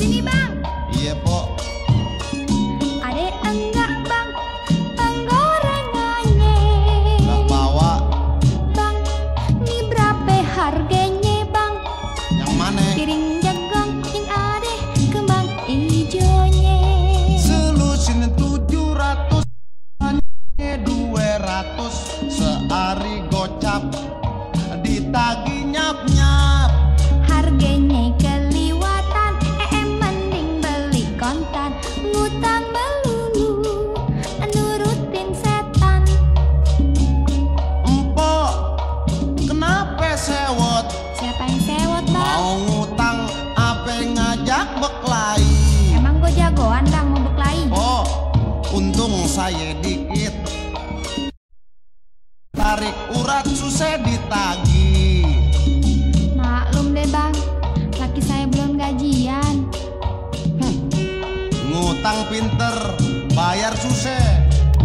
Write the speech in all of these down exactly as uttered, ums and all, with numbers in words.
Sini bang. Iya po. Ade enggak bang, penggorengannya. Nggak bawa. Bang, ini berapa harganya bang? Yang mana? Piring jagung yang ade kembang ijonya. Selusin tujuh ratus, hanya dua ratus sehari gocap ditagi nyap nyap. Harganya keliwatan, em mending beli kontan. Ngutang melulu, nurutin setan. Empok, kenapa sewot? Siapa yang sewot bang? Mau ngutang apa ngajak beklai? Emang gue jagoan bang mau berkelahi? Oh, untung saya dikit. Tarik urat susah ditagi. Maklum deh bang, laki saya belum gajian. Ngutang pinter, bayar susah.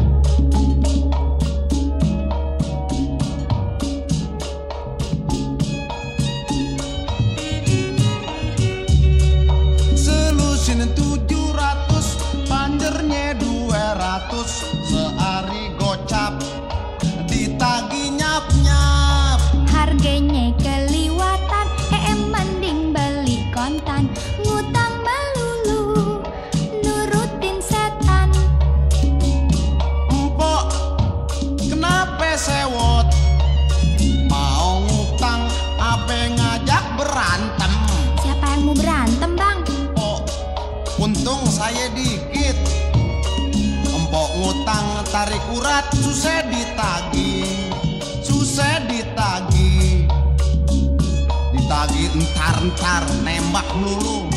Selusin tujuh ratus, panjernya dua ratus sehari gocap ditagi nyap nyap. Harganya keliwatan, em mending beli kontan. Ngutang melulu, nurutin setan. Empok, kenapa sewot? Mau ngutang apa ngajak berantem? Siapa yang mau berantem bang? Oh, untung saya dikit. Empok ngutang tarik urat susah ditagi, susah ditagi, ditagi entar-entar nembak melulu.